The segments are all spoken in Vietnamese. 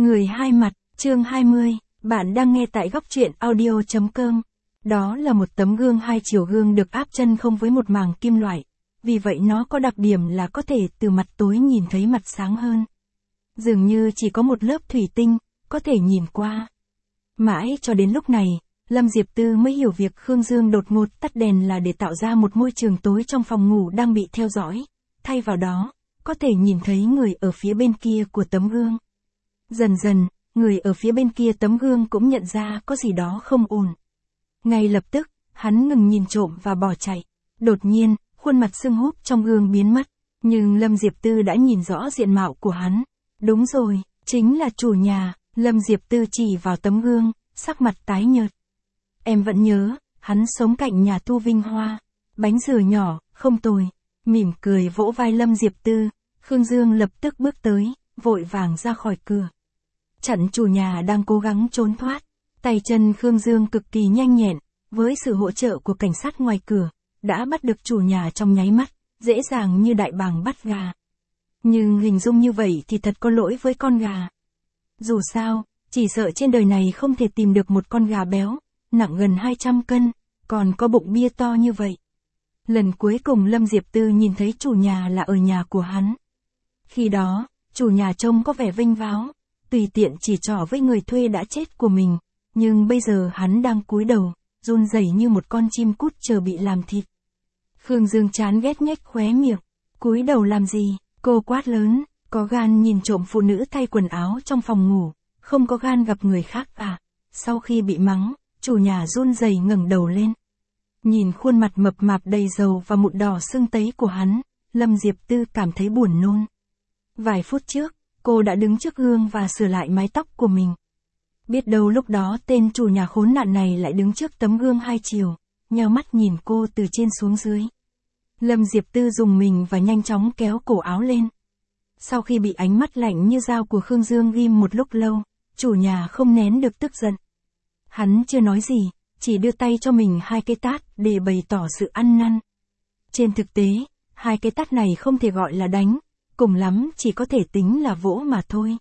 Người hai mặt, chương 20, bạn đang nghe tại góc truyện audio.com. Đó là một tấm gương hai chiều, gương được áp chân không với một màng kim loại. Vì vậy nó có đặc điểm là có thể từ mặt tối nhìn thấy mặt sáng hơn. Dường như chỉ có một lớp thủy tinh, có thể nhìn qua. Mãi cho đến lúc này, Lâm Diệp Tư mới hiểu việc Khương Dương đột ngột tắt đèn là để tạo ra một môi trường tối trong phòng ngủ đang bị theo dõi. Thay vào đó, có thể nhìn thấy người ở phía bên kia của tấm gương. Dần dần, người ở phía bên kia tấm gương cũng nhận ra có gì đó không ổn. Ngay lập tức, hắn ngừng nhìn trộm và bỏ chạy. Đột nhiên, khuôn mặt sưng húp trong gương biến mất. Nhưng Lâm Diệp Tư đã nhìn rõ diện mạo của hắn. Đúng rồi, chính là chủ nhà. Lâm Diệp Tư chỉ vào tấm gương, sắc mặt tái nhợt. Em vẫn nhớ, hắn sống cạnh nhà Thu Vinh Hoa. Bánh dừa nhỏ, không tồi. Mỉm cười vỗ vai Lâm Diệp Tư, Khương Dương lập tức bước tới, vội vàng ra khỏi cửa. Chặn chủ nhà đang cố gắng trốn thoát. Tay chân Khương Dương cực kỳ nhanh nhẹn, với sự hỗ trợ của cảnh sát ngoài cửa, đã bắt được chủ nhà trong nháy mắt, dễ dàng như đại bàng bắt gà. Nhưng hình dung như vậy thì thật có lỗi với con gà. Dù sao, chỉ sợ trên đời này không thể tìm được một con gà béo, nặng gần 200 cân, còn có bụng bia to như vậy. Lần cuối cùng Lâm Diệp Tư nhìn thấy chủ nhà là ở nhà của hắn. Khi đó, chủ nhà trông có vẻ vênh váo, tùy tiện chỉ trỏ với người thuê đã chết của mình, nhưng bây giờ hắn đang cúi đầu, run rẩy như một con chim cút chờ bị làm thịt. Khương Dương chán ghét nhếch khóe miệng, cúi đầu làm gì, cô quát lớn, có gan nhìn trộm phụ nữ thay quần áo trong phòng ngủ, không có gan gặp người khác à? Sau khi bị mắng, chủ nhà run rẩy ngẩng đầu lên. Nhìn khuôn mặt mập mạp đầy dầu và mụn đỏ sưng tấy của hắn, Lâm Diệp Tư cảm thấy buồn nôn. Vài phút trước, cô đã đứng trước gương và sửa lại mái tóc của mình. Biết đâu lúc đó tên chủ nhà khốn nạn này lại đứng trước tấm gương hai chiều, nheo mắt nhìn cô từ trên xuống dưới. Lâm Diệp Tư dùng mình và nhanh chóng kéo cổ áo lên. Sau khi bị ánh mắt lạnh như dao của Khương Dương ghim một lúc lâu, chủ nhà không nén được tức giận. Hắn chưa nói gì, chỉ đưa tay cho mình hai cái tát để bày tỏ sự ăn năn. Trên thực tế, hai cái tát này không thể gọi là đánh, cùng lắm chỉ có thể tính là vỗ mà thôi.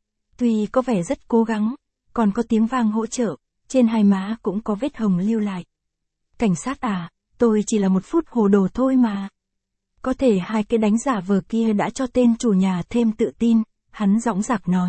Tuy có vẻ rất cố gắng, còn có tiếng vang hỗ trợ, trên hai má cũng có vết hồng lưu lại. Cảnh sát à, tôi chỉ là một phút hồ đồ thôi mà. Có thể hai cái đánh giả vờ kia đã cho tên chủ nhà thêm tự tin, hắn dõng dạc nói.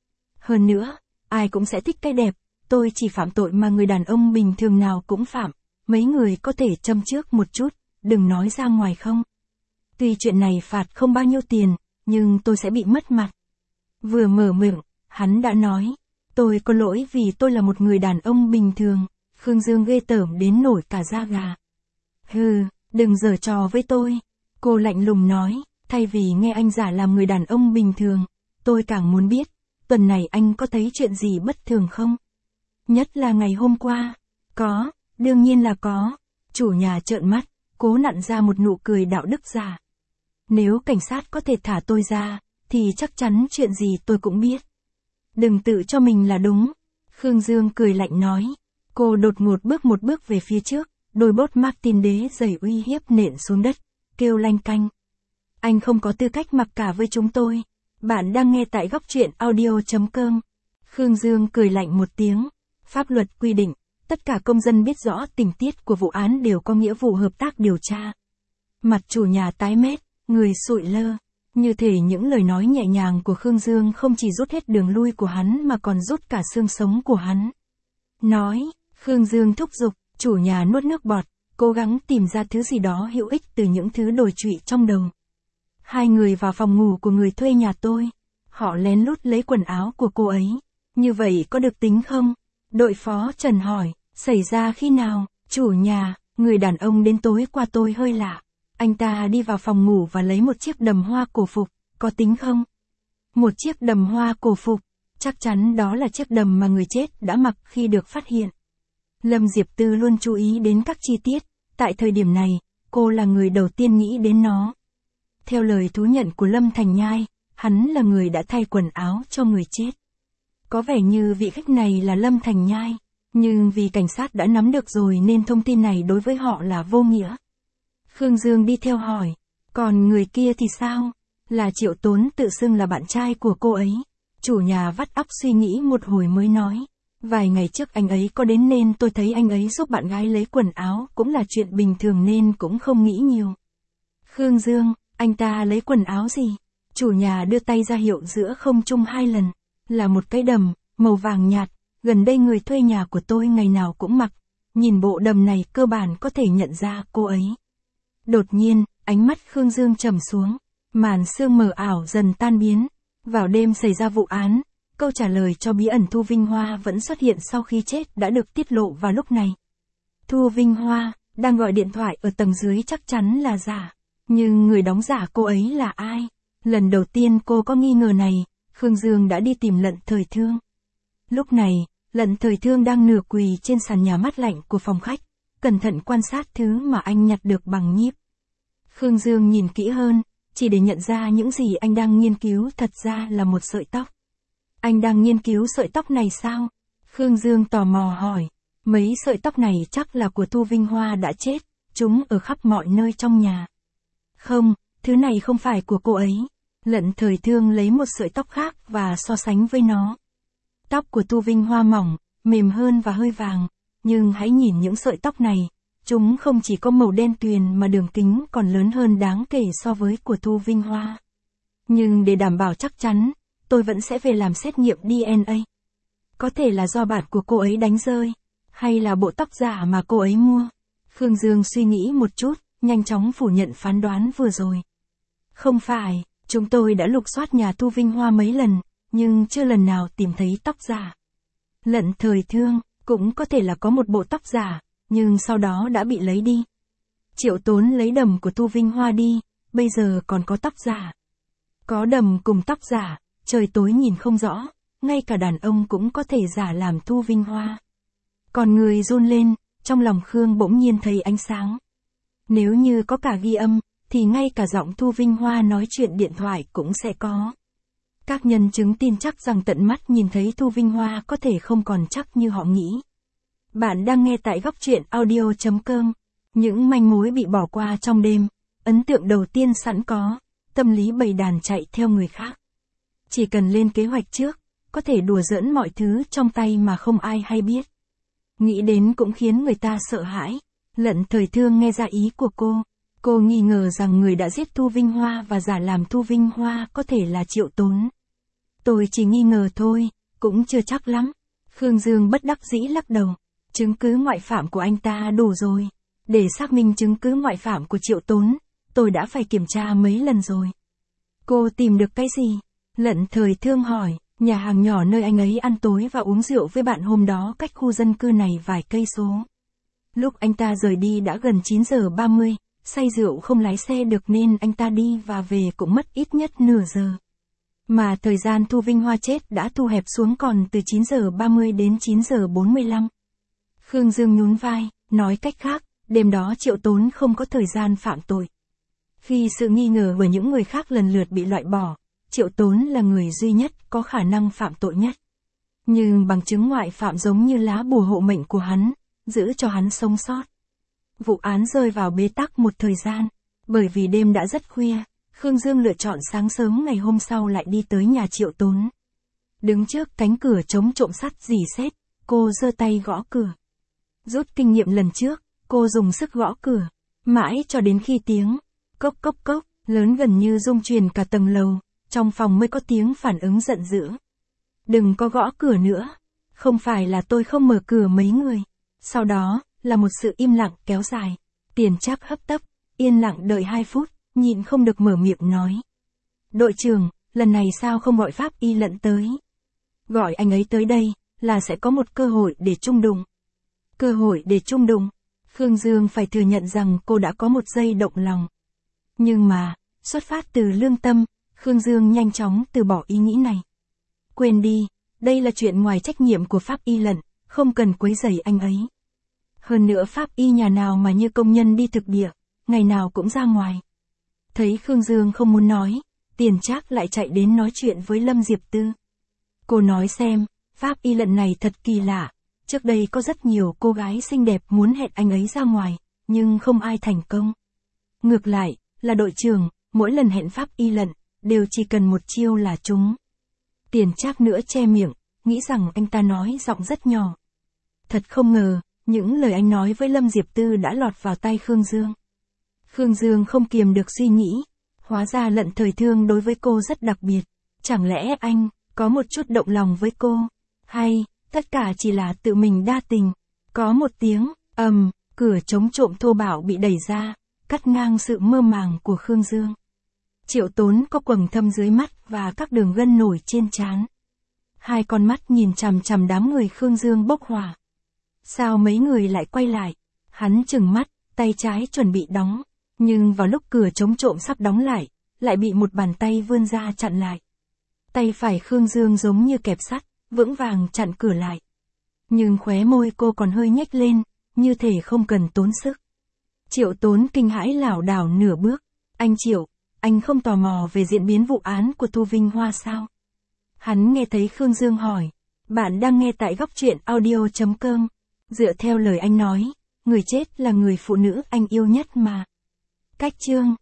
Hơn nữa, ai cũng sẽ thích cái đẹp, tôi chỉ phạm tội mà người đàn ông bình thường nào cũng phạm, mấy người có thể châm trước một chút, đừng nói ra ngoài không. Tuy chuyện này phạt không bao nhiêu tiền, nhưng tôi sẽ bị mất mặt. Vừa mở miệng, hắn đã nói, tôi có lỗi vì tôi là một người đàn ông bình thường. Khương Dương ghê tởm đến nổi cả da gà. Hừ, đừng giở trò với tôi. Cô lạnh lùng nói, thay vì nghe anh giả làm người đàn ông bình thường, tôi càng muốn biết, tuần này anh có thấy chuyện gì bất thường không? Nhất là ngày hôm qua. Có, đương nhiên là có. Chủ nhà trợn mắt, cố nặn ra một nụ cười đạo đức giả. Nếu cảnh sát có thể thả tôi ra, thì chắc chắn chuyện gì tôi cũng biết. Đừng tự cho mình là đúng. Khương Dương cười lạnh nói. Cô đột ngột bước một bước về phía trước, đôi bốt Martin đế giày uy hiếp nện xuống đất, kêu lanh canh. Anh không có tư cách mặc cả với chúng tôi. Bạn đang nghe tại góc truyện audio.com. Khương Dương cười lạnh một tiếng. Pháp luật quy định, tất cả công dân biết rõ tình tiết của vụ án đều có nghĩa vụ hợp tác điều tra. Mặt chủ nhà tái mét, người sụi lơ. Như thể những lời nói nhẹ nhàng của Khương Dương không chỉ rút hết đường lui của hắn mà còn rút cả xương sống của hắn. Nói, Khương Dương thúc giục, chủ nhà nuốt nước bọt, cố gắng tìm ra thứ gì đó hữu ích từ những thứ đồi trụy trong đầu. Hai người vào phòng ngủ của người thuê nhà tôi. Họ lén lút lấy quần áo của cô ấy. Như vậy có được tính không? Đội phó Trần hỏi, xảy ra khi nào? Chủ nhà, người đàn ông đến tối qua tôi hơi lạ. Anh ta đi vào phòng ngủ và lấy một chiếc đầm hoa cổ phục, có tính không? Một chiếc đầm hoa cổ phục, chắc chắn đó là chiếc đầm mà người chết đã mặc khi được phát hiện. Lâm Diệp Tư luôn chú ý đến các chi tiết, tại thời điểm này, cô là người đầu tiên nghĩ đến nó. Theo lời thú nhận của Lâm Thành Nhai, hắn là người đã thay quần áo cho người chết. Có vẻ như vị khách này là Lâm Thành Nhai, nhưng vì cảnh sát đã nắm được rồi nên thông tin này đối với họ là vô nghĩa. Khương Dương đi theo hỏi, còn người kia thì sao? Là Triệu Tốn tự xưng là bạn trai của cô ấy. Chủ nhà vắt óc suy nghĩ một hồi mới nói. Vài ngày trước anh ấy có đến nên tôi thấy anh ấy giúp bạn gái lấy quần áo cũng là chuyện bình thường nên cũng không nghĩ nhiều. Khương Dương, anh ta lấy quần áo gì? Chủ nhà đưa tay ra hiệu giữa không trung 2 lần. Là một cái đầm, màu vàng nhạt, gần đây người thuê nhà của tôi ngày nào cũng mặc. Nhìn bộ đầm này cơ bản có thể nhận ra cô ấy. Đột nhiên, ánh mắt Khương Dương trầm xuống. Màn sương mờ ảo dần tan biến. Vào đêm xảy ra vụ án, câu trả lời cho bí ẩn Thu Vinh Hoa vẫn xuất hiện sau khi chết đã được tiết lộ vào lúc này. Thu Vinh Hoa, đang gọi điện thoại ở tầng dưới chắc chắn là giả. Nhưng người đóng giả cô ấy là ai? Lần đầu tiên cô có nghi ngờ này, Khương Dương đã đi tìm Lận Thời Thương. Lúc này, Lận Thời Thương đang nửa quỳ trên sàn nhà mát lạnh của phòng khách, cẩn thận quan sát thứ mà anh nhặt được bằng nhíp. Khương Dương nhìn kỹ hơn, chỉ để nhận ra những gì anh đang nghiên cứu thật ra là một sợi tóc. Anh đang nghiên cứu sợi tóc này sao? Khương Dương tò mò hỏi. Mấy sợi tóc này chắc là của Thu Vinh Hoa đã chết, chúng ở khắp mọi nơi trong nhà. Không, thứ này không phải của cô ấy. Lận Thời Thương lấy một sợi tóc khác và so sánh với nó. Tóc của Thu Vinh Hoa mỏng, mềm hơn và hơi vàng, nhưng hãy nhìn những sợi tóc này, chúng không chỉ có màu đen tuyền mà đường kính còn lớn hơn đáng kể so với của Thu Vinh Hoa. Nhưng để đảm bảo chắc chắn, tôi vẫn sẽ về làm xét nghiệm DNA. Có thể là do bạn của cô ấy đánh rơi, hay là bộ tóc giả mà cô ấy mua. Khương Dương suy nghĩ một chút, nhanh chóng phủ nhận phán đoán vừa rồi. Không phải, chúng tôi đã lục soát nhà Thu Vinh Hoa mấy lần, nhưng chưa lần nào tìm thấy tóc giả. Lận Thời Thương, cũng có thể là có một bộ tóc giả, nhưng sau đó đã bị lấy đi. Triệu Tốn lấy đầm của Thu Vinh Hoa đi, bây giờ còn có tóc giả. Có đầm cùng tóc giả, trời tối nhìn không rõ, ngay cả đàn ông cũng có thể giả làm Thu Vinh Hoa. Còn người run lên, trong lòng Khương bỗng nhiên thấy ánh sáng. Nếu như có cả ghi âm, thì ngay cả giọng Thu Vinh Hoa nói chuyện điện thoại cũng sẽ có. Các nhân chứng tin chắc rằng tận mắt nhìn thấy Thu Vinh Hoa có thể không còn chắc như họ nghĩ. Bạn đang nghe tại góc truyện audio.com. Những manh mối bị bỏ qua trong đêm, ấn tượng đầu tiên sẵn có, tâm lý bầy đàn chạy theo người khác. Chỉ cần lên kế hoạch trước, có thể đùa giỡn mọi thứ trong tay mà không ai hay biết. Nghĩ đến cũng khiến người ta sợ hãi. Lận Thời Thương nghe ra ý của cô. Cô nghi ngờ rằng người đã giết Thu Vinh Hoa và giả làm Thu Vinh Hoa có thể là Triệu Tốn. Tôi chỉ nghi ngờ thôi, cũng chưa chắc lắm. Khương Dương bất đắc dĩ lắc đầu. Chứng cứ ngoại phạm của anh ta đủ rồi. Để xác minh chứng cứ ngoại phạm của Triệu Tốn, tôi đã phải kiểm tra mấy lần rồi. Cô tìm được cái gì? Lận Thời Thương hỏi. Nhà hàng nhỏ nơi anh ấy ăn tối và uống rượu với bạn hôm đó cách khu dân cư này vài cây số. Lúc anh ta rời đi đã gần 9 giờ 30, say rượu không lái xe được nên anh ta đi và về cũng mất ít nhất nửa giờ. Mà thời gian Thu Vinh Hoa chết đã thu hẹp xuống còn từ 9 giờ 30 đến 9 giờ 45. Khương Dương nhún vai, nói cách khác, đêm đó Triệu Tốn không có thời gian phạm tội. Khi sự nghi ngờ của những người khác lần lượt bị loại bỏ, Triệu Tốn là người duy nhất có khả năng phạm tội nhất. Nhưng bằng chứng ngoại phạm giống như lá bùa hộ mệnh của hắn, giữ cho hắn sống sót. Vụ án rơi vào bế tắc một thời gian, bởi vì đêm đã rất khuya, Khương Dương lựa chọn sáng sớm ngày hôm sau lại đi tới nhà Triệu Tốn. Đứng trước cánh cửa chống trộm sắt rỉ sét, cô giơ tay gõ cửa. Rút kinh nghiệm lần trước, cô dùng sức gõ cửa, mãi cho đến khi tiếng cốc cốc cốc lớn gần như rung truyền cả tầng lầu, trong phòng mới có tiếng phản ứng giận dữ. Đừng có gõ cửa nữa, không phải là tôi không mở cửa mấy người. Sau đó, là một sự im lặng kéo dài. Tiền Trác hấp tấp, yên lặng đợi 2 phút, nhịn không được mở miệng nói. Đội trưởng, lần này sao không gọi Pháp Y Lận tới? Gọi anh ấy tới đây, là sẽ có một cơ hội để chung đụng. Cơ hội để chung đụng. Khương Dương phải thừa nhận rằng cô đã có một giây động lòng. Nhưng mà, xuất phát từ lương tâm, Khương Dương nhanh chóng từ bỏ ý nghĩ này. Quên đi, đây là chuyện ngoài trách nhiệm của Pháp Y Lận, không cần quấy rầy anh ấy. Hơn nữa Pháp Y nhà nào mà như công nhân đi thực địa, ngày nào cũng ra ngoài. Thấy Khương Dương không muốn nói, Tiền Trác lại chạy đến nói chuyện với Lâm Diệp Tư. Cô nói xem, Pháp Y Lận này thật kỳ lạ, trước đây có rất nhiều cô gái xinh đẹp muốn hẹn anh ấy ra ngoài, nhưng không ai thành công. Ngược lại, là đội trưởng, mỗi lần hẹn Pháp Y Lận, đều chỉ cần một chiêu là trúng. Tiền Trác nữa che miệng, nghĩ rằng anh ta nói giọng rất nhỏ. Thật không ngờ, những lời anh nói với Lâm Diệp Tư đã lọt vào tay Khương Dương. Khương Dương không kiềm được suy nghĩ, hóa ra Lận Thời Thương đối với cô rất đặc biệt. Chẳng lẽ anh có một chút động lòng với cô? Hay, tất cả chỉ là tự mình đa tình? Có một tiếng, cửa chống trộm thô bạo bị đẩy ra, cắt ngang sự mơ màng của Khương Dương. Triệu Tốn có quầng thâm dưới mắt và các đường gân nổi trên trán. Hai con mắt nhìn chằm chằm đám người Khương Dương bốc hỏa. Sao mấy người lại quay lại? Hắn trừng mắt, tay trái chuẩn bị đóng. Nhưng vào lúc cửa chống trộm sắp đóng lại bị một bàn tay vươn ra chặn lại. Tay phải Khương Dương giống như kẹp sắt, vững vàng chặn cửa lại. Nhưng khóe môi cô còn hơi nhếch lên, như thể không cần tốn sức. Triệu Tốn kinh hãi lảo đảo nửa bước. Anh Triệu, anh không tò mò về diễn biến vụ án của Thu Vinh Hoa sao? Hắn nghe thấy Khương Dương hỏi. Bạn đang nghe tại góc truyện audio.com. Dựa theo lời anh nói, người chết là người phụ nữ anh yêu nhất mà. Cách chương